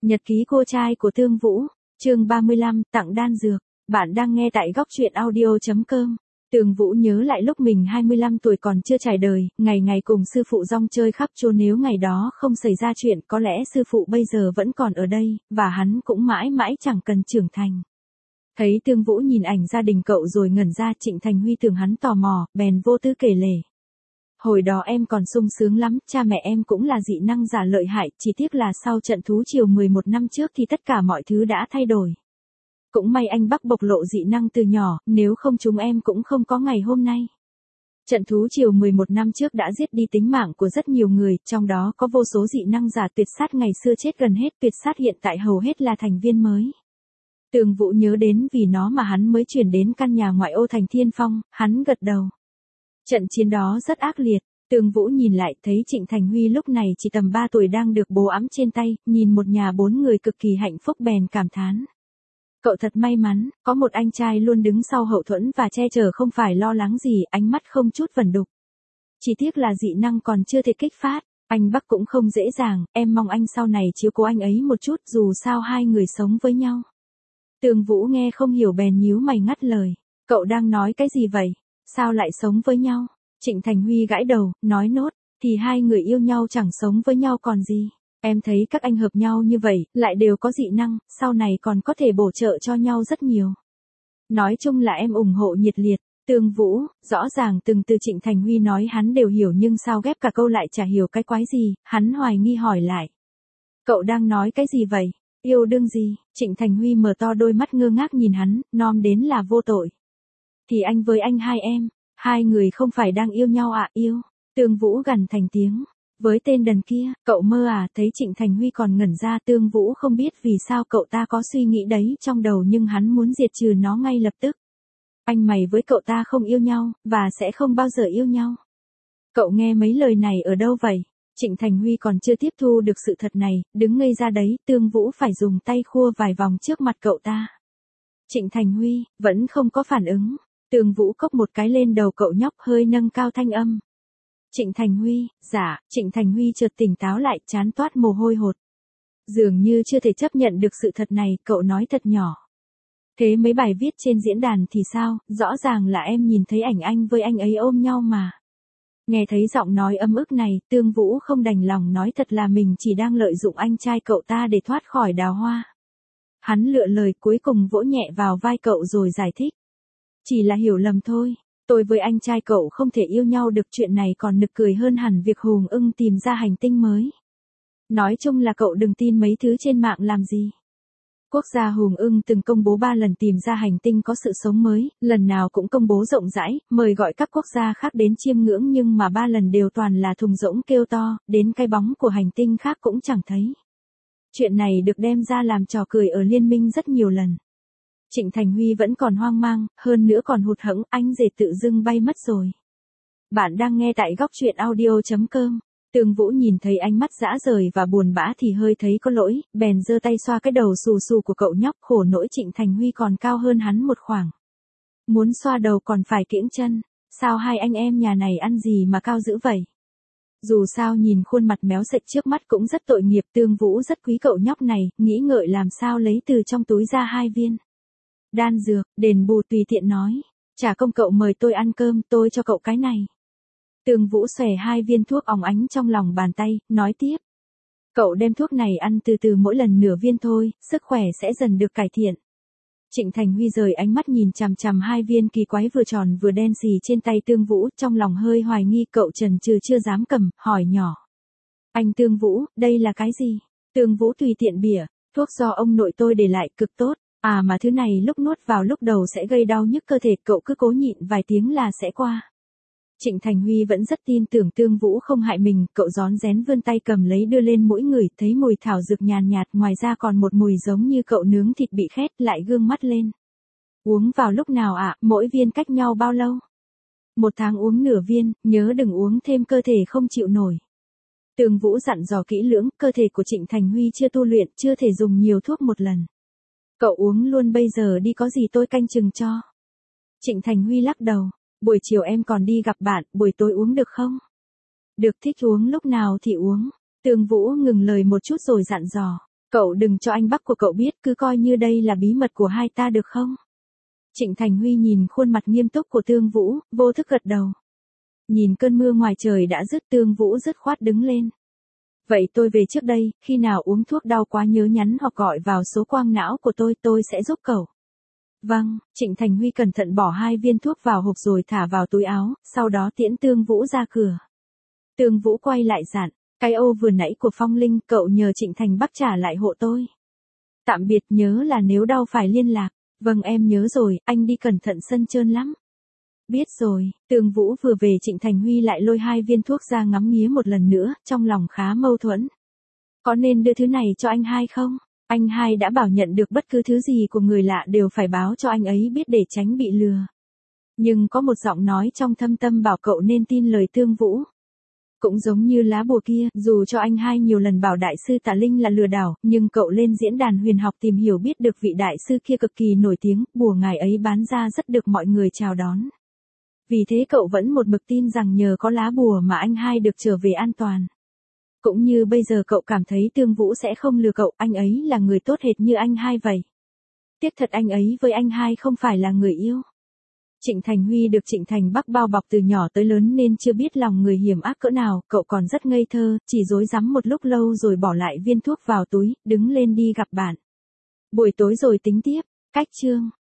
Nhật ký cô trai của Tương Vũ, chương 35, tặng đan dược. Bạn đang nghe tại góc truyện audio.com. Tương Vũ nhớ lại lúc mình 25 tuổi còn chưa trải đời, ngày ngày cùng sư phụ rong chơi khắp chốn, nếu ngày đó không xảy ra chuyện có lẽ sư phụ bây giờ vẫn còn ở đây, và hắn cũng mãi mãi chẳng cần trưởng thành. Thấy Tương Vũ nhìn ảnh gia đình cậu rồi ngẩn ra, Trịnh Thành Huy tưởng hắn tò mò, bèn vô tư kể lể. Hồi đó em còn sung sướng lắm, cha mẹ em cũng là dị năng giả lợi hại, chỉ tiếc là sau trận thú triều 11 năm trước thì tất cả mọi thứ đã thay đổi. Cũng may anh Bắc bộc lộ dị năng từ nhỏ, nếu không chúng em cũng không có ngày hôm nay. Trận thú triều 11 năm trước đã giết đi tính mạng của rất nhiều người, trong đó có vô số dị năng giả tuyệt sát ngày xưa chết gần hết, tuyệt sát hiện tại hầu hết là thành viên mới. Tương Vũ nhớ đến vì nó mà hắn mới chuyển đến căn nhà ngoại ô thành Thiên Phong, hắn gật đầu. Trận chiến đó rất ác liệt, Tương Vũ nhìn lại thấy Trịnh Thành Huy lúc này chỉ tầm 3 tuổi đang được bố ẵm trên tay, nhìn một nhà 4 người cực kỳ hạnh phúc bèn cảm thán. Cậu thật may mắn, có một anh trai luôn đứng sau hậu thuẫn và che chở, không phải lo lắng gì, ánh mắt không chút vẩn đục. Chỉ tiếc là dị năng còn chưa thể kích phát, anh Bắc cũng không dễ dàng, em mong anh sau này chiếu cố anh ấy một chút, dù sao hai người sống với nhau. Tương Vũ nghe không hiểu bèn nhíu mày ngắt lời, cậu đang nói cái gì vậy? Sao lại sống với nhau? Trịnh Thành Huy gãi đầu, nói nốt, thì hai người yêu nhau chẳng sống với nhau còn gì. Em thấy các anh hợp nhau như vậy, lại đều có dị năng, sau này còn có thể bổ trợ cho nhau rất nhiều. Nói chung là em ủng hộ nhiệt liệt. Tương Vũ, rõ ràng từng từ Trịnh Thành Huy nói hắn đều hiểu, nhưng sao ghép cả câu lại chả hiểu cái quái gì, hắn hoài nghi hỏi lại. Cậu đang nói cái gì vậy? Yêu đương gì? Trịnh Thành Huy mở to đôi mắt ngơ ngác nhìn hắn, nom đến là vô tội. Thì anh với anh hai em, hai người không phải đang yêu nhau à? Yêu. Tương Vũ gằn thành tiếng. Với tên đần kia, cậu mơ à? Thấy Trịnh Thành Huy còn ngẩn ra, Tương Vũ không biết vì sao cậu ta có suy nghĩ đấy trong đầu, nhưng hắn muốn diệt trừ nó ngay lập tức. Anh mày với cậu ta không yêu nhau, và sẽ không bao giờ yêu nhau. Cậu nghe mấy lời này ở đâu vậy? Trịnh Thành Huy còn chưa tiếp thu được sự thật này, đứng ngây ra đấy, Tương Vũ phải dùng tay khua vài vòng trước mặt cậu ta. Trịnh Thành Huy, vẫn không có phản ứng. Tương Vũ cốc một cái lên đầu cậu nhóc, hơi nâng cao thanh âm. Trịnh Thành Huy, dạ. Trịnh Thành Huy chợt tỉnh táo lại, trán toát mồ hôi hột. Dường như chưa thể chấp nhận được sự thật này, cậu nói thật nhỏ. Thế mấy bài viết trên diễn đàn thì sao? Rõ ràng là em nhìn thấy ảnh anh với anh ấy ôm nhau mà. Nghe thấy giọng nói ấm ức này, Tương Vũ không đành lòng nói thật là mình chỉ đang lợi dụng anh trai cậu ta để thoát khỏi đào hoa. Hắn lựa lời cuối cùng vỗ nhẹ vào vai cậu rồi giải thích. Chỉ là hiểu lầm thôi, tôi với anh trai cậu không thể yêu nhau được, chuyện này còn nực cười hơn hẳn việc Hùng Ưng tìm ra hành tinh mới. Nói chung là cậu đừng tin mấy thứ trên mạng làm gì. Quốc gia Hùng Ưng từng công bố 3 lần tìm ra hành tinh có sự sống mới, lần nào cũng công bố rộng rãi, mời gọi các quốc gia khác đến chiêm ngưỡng, nhưng mà 3 lần đều toàn là thùng rỗng kêu to, đến cái bóng của hành tinh khác cũng chẳng thấy. Chuyện này được đem ra làm trò cười ở liên minh rất nhiều lần. Trịnh Thành Huy vẫn còn hoang mang, hơn nữa còn hụt hẫng, anh rể tự dưng bay mất rồi. Bạn đang nghe tại góc truyện audio.com. Tương Vũ nhìn thấy ánh mắt dã rời và buồn bã thì hơi thấy có lỗi, bèn giơ tay xoa cái đầu xù xù của cậu nhóc, khổ nỗi Trịnh Thành Huy còn cao hơn hắn một khoảng. Muốn xoa đầu còn phải kiễng chân, sao hai anh em nhà này ăn gì mà cao dữ vậy? Dù sao nhìn khuôn mặt méo sệch trước mắt cũng rất tội nghiệp, Tương Vũ rất quý cậu nhóc này, nghĩ ngợi làm sao lấy từ trong túi ra 2 viên đan dược, đền bù tùy tiện nói. Trả công cậu mời tôi ăn cơm, tôi cho cậu cái này. Tương Vũ xòe 2 viên thuốc óng ánh trong lòng bàn tay, nói tiếp. Cậu đem thuốc này ăn từ từ, mỗi lần nửa viên thôi, sức khỏe sẽ dần được cải thiện. Trịnh Thành Huy rời ánh mắt nhìn chằm chằm 2 viên kỳ quái vừa tròn vừa đen xì trên tay Tương Vũ, trong lòng hơi hoài nghi, cậu chần chừ chưa dám cầm, hỏi nhỏ. Anh Tương Vũ, đây là cái gì? Tương Vũ tùy tiện bỉa, thuốc do ông nội tôi để lại, cực tốt. À mà thứ này lúc nuốt vào lúc đầu sẽ gây đau nhức cơ thể, cậu cứ cố nhịn vài tiếng là sẽ qua. Trịnh Thành Huy vẫn rất tin tưởng Tương Vũ không hại mình, cậu rón rén vươn tay cầm lấy đưa lên mũi ngửi, thấy mùi thảo dược nhàn nhạt, ngoài ra còn một mùi giống như cậu nướng thịt bị khét, lại gương mắt lên. Uống vào lúc nào ạ? Mỗi viên cách nhau bao lâu? 1 tháng uống nửa viên, nhớ đừng uống thêm, cơ thể không chịu nổi. Tương Vũ dặn dò kỹ lưỡng, cơ thể của Trịnh Thành Huy chưa tu luyện, chưa thể dùng nhiều thuốc một lần. Cậu uống luôn bây giờ đi, có gì tôi canh chừng cho. Trịnh Thành Huy lắc đầu. Buổi chiều em còn đi gặp bạn, buổi tối uống được không? Được, thích uống lúc nào thì uống. Tương Vũ ngừng lời một chút rồi dặn dò. Cậu đừng cho anh Bắc của cậu biết, cứ coi như đây là bí mật của hai ta được không? Trịnh Thành Huy nhìn khuôn mặt nghiêm túc của Tương Vũ, vô thức gật đầu. Nhìn cơn mưa ngoài trời đã dứt, Tương Vũ dứt khoát đứng lên. Vậy tôi về trước đây, khi nào uống thuốc đau quá nhớ nhắn hoặc gọi vào số quang não của tôi sẽ giúp cậu. Vâng, Trịnh Thành Huy cẩn thận bỏ 2 viên thuốc vào hộp rồi thả vào túi áo, sau đó tiễn Tương Vũ ra cửa. Tương Vũ quay lại dặn, cái ô vừa nãy của Phong Linh, cậu nhờ Trịnh Thành Bắc trả lại hộ tôi. Tạm biệt, nhớ là nếu đau phải liên lạc. Vâng em nhớ rồi, anh đi cẩn thận, sân trơn lắm. Biết rồi, Tương Vũ vừa về Trịnh Thành Huy lại lôi 2 viên thuốc ra ngắm nghía một lần nữa, trong lòng khá mâu thuẫn. Có nên đưa thứ này cho anh hai không? Anh hai đã bảo nhận được bất cứ thứ gì của người lạ đều phải báo cho anh ấy biết để tránh bị lừa. Nhưng có một giọng nói trong thâm tâm bảo cậu nên tin lời Tương Vũ. Cũng giống như lá bùa kia, dù cho anh hai nhiều lần bảo đại sư Tà Linh là lừa đảo, nhưng cậu lên diễn đàn huyền học tìm hiểu biết được vị đại sư kia cực kỳ nổi tiếng, bùa ngài ấy bán ra rất được mọi người chào đón. Vì thế cậu vẫn một mực tin rằng nhờ có lá bùa mà anh hai được trở về an toàn. Cũng như bây giờ cậu cảm thấy Tương Vũ sẽ không lừa cậu, anh ấy là người tốt hệt như anh hai vậy. Tiếc thật anh ấy với anh hai không phải là người yêu. Trịnh Thành Huy được Trịnh Thành Bắc bao bọc từ nhỏ tới lớn nên chưa biết lòng người hiểm ác cỡ nào, cậu còn rất ngây thơ, chỉ rối rắm một lúc lâu rồi bỏ lại viên thuốc vào túi, đứng lên đi gặp bạn. Buổi tối rồi tính tiếp, cách chương.